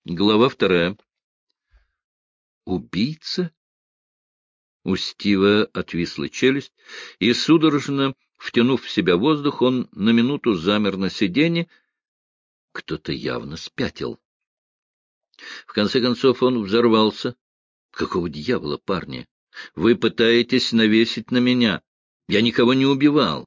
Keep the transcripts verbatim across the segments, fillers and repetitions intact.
Глава вторая. Убийца? У Стива отвисла челюсть, и, судорожно втянув в себя воздух, он на минуту замер на сиденье. Кто-то явно спятил. В конце концов он взорвался. Какого дьявола, парни? Вы пытаетесь навесить на меня. Я никого не убивал.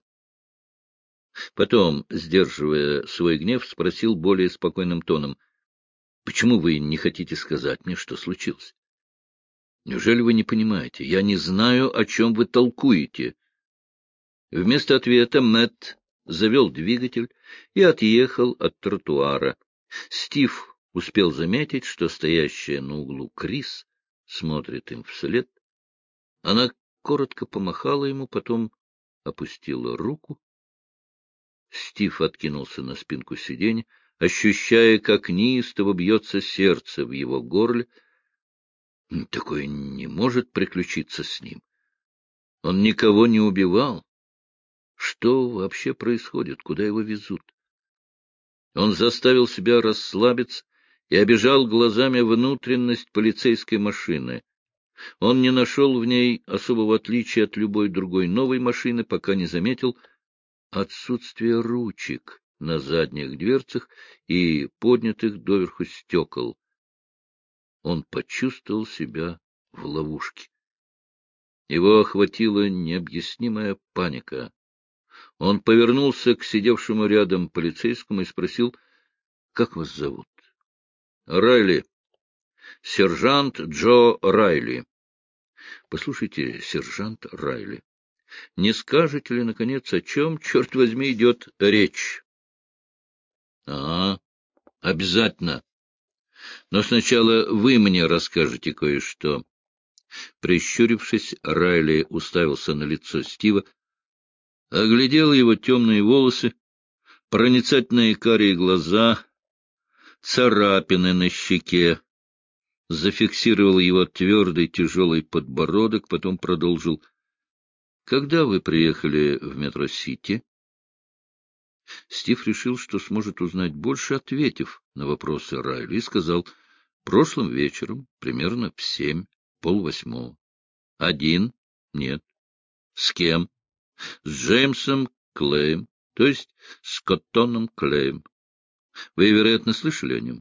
Потом, сдерживая свой гнев, спросил более спокойным тоном: — Почему вы не хотите сказать мне, что случилось? Неужели вы не понимаете? Я не знаю, о чем вы толкуете. Вместо ответа Мэтт завел двигатель и отъехал от тротуара. Стив успел заметить, что стоящая на углу Крис смотрит им вслед. Она коротко помахала ему, потом опустила руку. Стив откинулся на спинку сиденья, ощущая, как неистово бьется сердце в его горле. Такое не может приключиться с ним. Он никого не убивал. Что вообще происходит? Куда его везут? Он заставил себя расслабиться и обежал глазами внутренность полицейской машины. Он не нашел в ней особого отличия от любой другой новой машины, пока не заметил отсутствие ручек на задних дверцах и поднятых доверху стекол. Он почувствовал себя в ловушке. Его охватила необъяснимая паника. Он повернулся к сидевшему рядом полицейскому и спросил: — Как вас зовут? — Райли. Сержант Джо Райли. — Послушайте, сержант Райли, не скажете ли, наконец, о чем, черт возьми, идет речь? — А, обязательно. Но сначала вы мне расскажете кое-что. Прищурившись, Райли уставился на лицо Стива, оглядел его темные волосы, проницательные карие глаза, царапины на щеке, зафиксировал его твердый тяжелый подбородок, потом продолжил: — Когда вы приехали в Метро-Сити? Стив решил, что сможет узнать больше, ответив на вопросы Райли, и сказал: — Прошлым вечером, примерно в семь, полвосьмого. — Один? — Нет. — С кем? — С Джеймсом Клеем, то есть с Коттоном Клеем. Вы, вероятно, слышали о нем?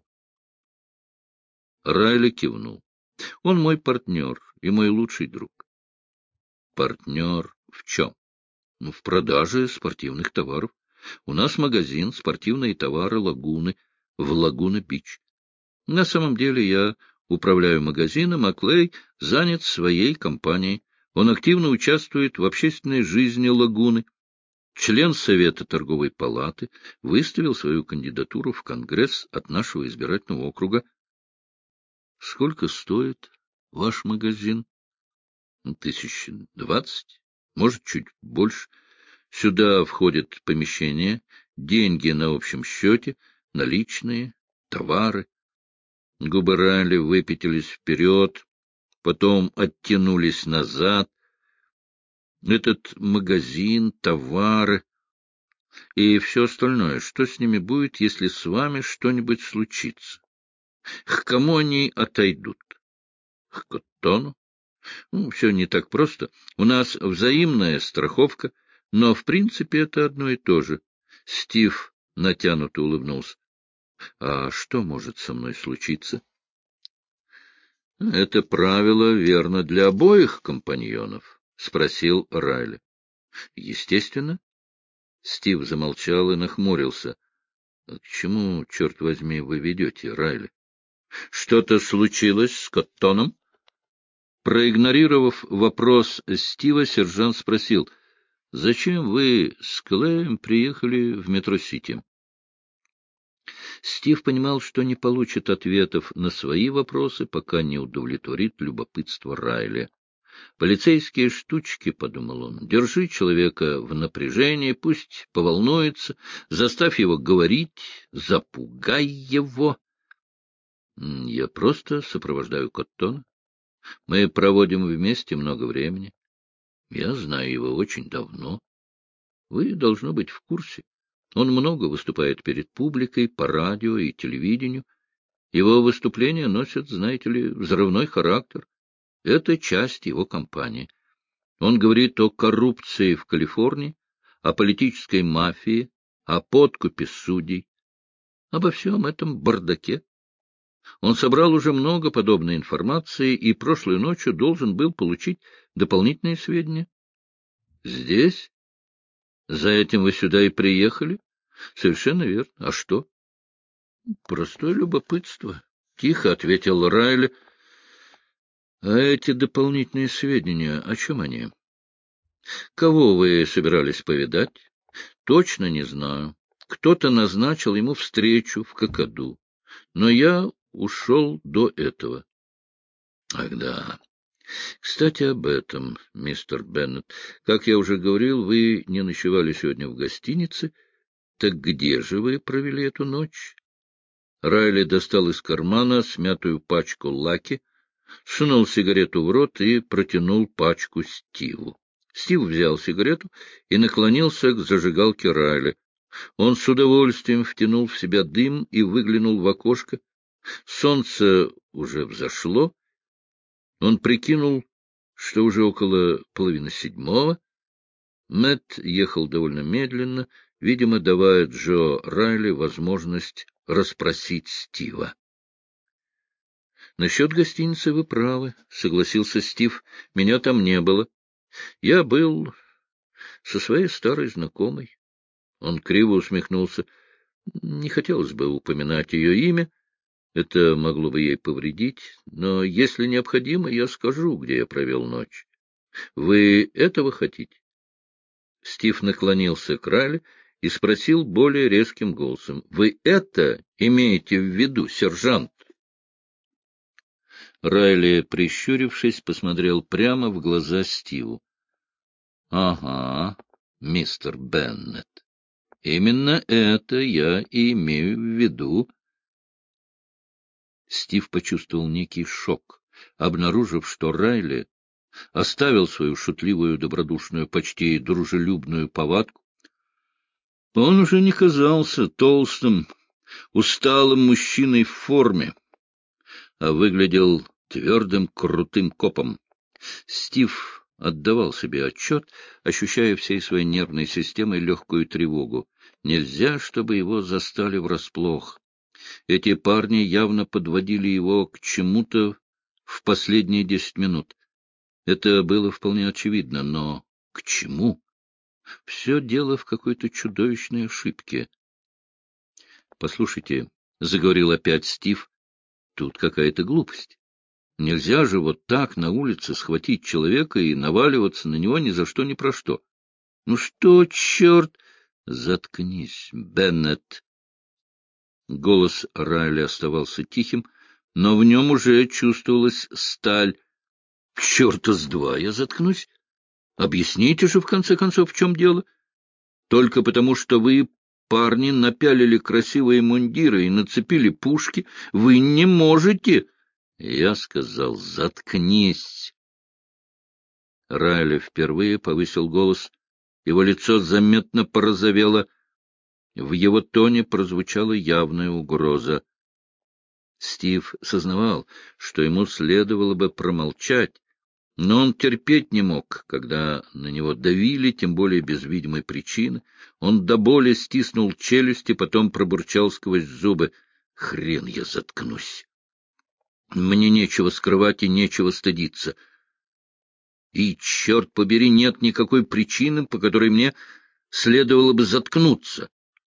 Райли кивнул. — Он мой партнер и мой лучший друг. — Партнер в чем? — Ну, в продаже спортивных товаров. У нас магазин «Спортивные товары Лагуны» в Лагуна-Бич. На самом деле я управляю магазином, а Клей занят своей компанией. Он активно участвует в общественной жизни Лагуны. Член Совета торговой палаты, выставил свою кандидатуру в Конгресс от нашего избирательного округа. — Сколько стоит ваш магазин? — Тысяч двадцать, может, чуть больше. Сюда входит помещение, деньги на общем счете, наличные, товары. Губы Райли выпятились вперед, потом оттянулись назад. Этот магазин, товары и все остальное, что с ними будет, если с вами что-нибудь случится? К кому они отойдут? К Коттону? Ну, все не так просто. У нас взаимная страховка, но в принципе это одно и то же. Стив натянуто улыбнулся. — А что может со мной случиться? — Это правило верно для обоих компаньонов, — спросил Райли. — Естественно. Стив замолчал и нахмурился. — К чему, черт возьми, вы ведете, Райли? — Что-то случилось с Коттоном? Проигнорировав вопрос Стива, сержант спросил: — Зачем вы с Клеем приехали в Метро-Сити? Стив понимал, что не получит ответов на свои вопросы, пока не удовлетворит любопытство Райли. «Полицейские штучки», — подумал он, — «держи человека в напряжении, пусть поволнуется, заставь его говорить, запугай его». «Я просто сопровождаю Коттона. Мы проводим вместе много времени. Я знаю его очень давно. Вы, должно быть, в курсе. Он много выступает перед публикой, по радио и телевидению. Его выступления носят, знаете ли, взрывной характер. Это часть его кампании. Он говорит о коррупции в Калифорнии, о политической мафии, о подкупе судей, обо всем этом бардаке. Он собрал уже много подобной информации и прошлой ночью должен был получить дополнительные сведения. Здесь? За этим вы сюда и приехали? Совершенно верно. А что? Простое любопытство. Тихо ответил Райли. А эти дополнительные сведения, о чем они? Кого вы собирались повидать? Точно не знаю. Кто-то назначил ему встречу в Кокоду, но я ушел до этого. Ах да. Кстати, об этом, мистер Беннет. Как я уже говорил, вы не ночевали сегодня в гостинице. Так где же вы провели эту ночь? Райли достал из кармана смятую пачку лаки, сунул сигарету в рот и протянул пачку Стиву. Стив взял сигарету и наклонился к зажигалке Райли. Он с удовольствием втянул в себя дым и выглянул в окошко. Солнце уже взошло. Он прикинул, что уже около половины седьмого. Мэтт ехал довольно медленно, видимо, давая Джо Райли возможность расспросить Стива. — Насчет гостиницы вы правы, — согласился Стив. — Меня там не было. Я был со своей старой знакомой. Он криво усмехнулся. Не хотелось бы упоминать ее имя. Это могло бы ей повредить. Но если необходимо, я скажу, где я провел ночь. Вы этого хотите? Стив наклонился к Райли и спросил более резким голосом. — Вы это имеете в виду, сержант? Райли, прищурившись, посмотрел прямо в глаза Стиву. — Ага, мистер Беннет, именно это я и имею в виду. Стив почувствовал некий шок, обнаружив, что Райли оставил свою шутливую, добродушную, почти дружелюбную повадку. Он уже не казался толстым, усталым мужчиной в форме, а выглядел твердым, крутым копом. Стив отдавал себе отчет, ощущая всей своей нервной системой легкую тревогу. Нельзя, чтобы его застали врасплох. Эти парни явно подводили его к чему-то в последние десять минут. Это было вполне очевидно, но к чему? Все дело в какой-то чудовищной ошибке. — Послушайте, — заговорил опять Стив, — тут какая-то глупость. Нельзя же вот так на улице схватить человека и наваливаться на него ни за что ни про что. Ну что, черт! Заткнись, Беннет. Голос Райли оставался тихим, но в нем уже чувствовалась сталь. Черта с два я заткнусь. Объясните же, в конце концов, в чем дело. Только потому, что вы, парни, напялили красивые мундиры и нацепили пушки, вы не можете... Я сказал, заткнись. Райли впервые повысил голос. Его лицо заметно порозовело. В его тоне прозвучала явная угроза. Стив сознавал, что ему следовало бы промолчать, но он терпеть не мог, когда на него давили, тем более без видимой причины. Он до боли стиснул челюсти, потом пробурчал сквозь зубы. Хрен я заткнусь. Мне нечего скрывать и нечего стыдиться. И, черт побери, нет никакой причины, по которой мне следовало бы заткнуться.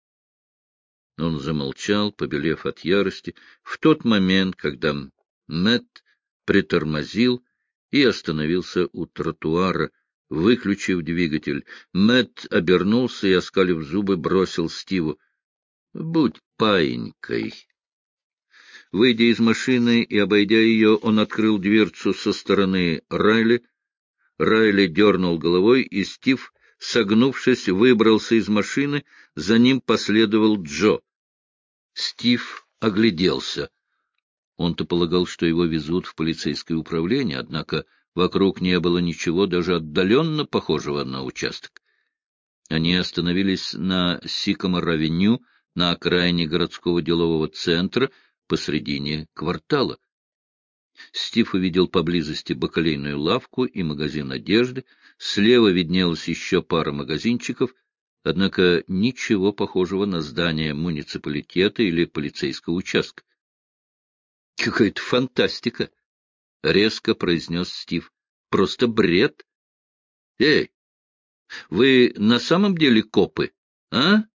Он замолчал, побелев от ярости, в тот момент, когда Мэтт притормозил и остановился у тротуара, выключив двигатель. Мэтт обернулся и, оскалив зубы, бросил Стиву: — Будь паинькой. Выйдя из машины и обойдя ее, он открыл дверцу со стороны Райли. Райли дернул головой, и Стив, согнувшись, выбрался из машины, за ним последовал Джо. Стив огляделся. Он-то полагал, что его везут в полицейское управление, однако вокруг не было ничего даже отдаленно похожего на участок. Они остановились на Сикамор-авеню, на окраине городского делового центра, посредине квартала. Стив увидел поблизости бакалейную лавку и магазин одежды. Слева виднелась еще пара магазинчиков, однако ничего похожего на здание муниципалитета или полицейского участка. — Какая-то фантастика! — резко произнес Стив. — Просто бред! — Эй, вы на самом деле копы, а?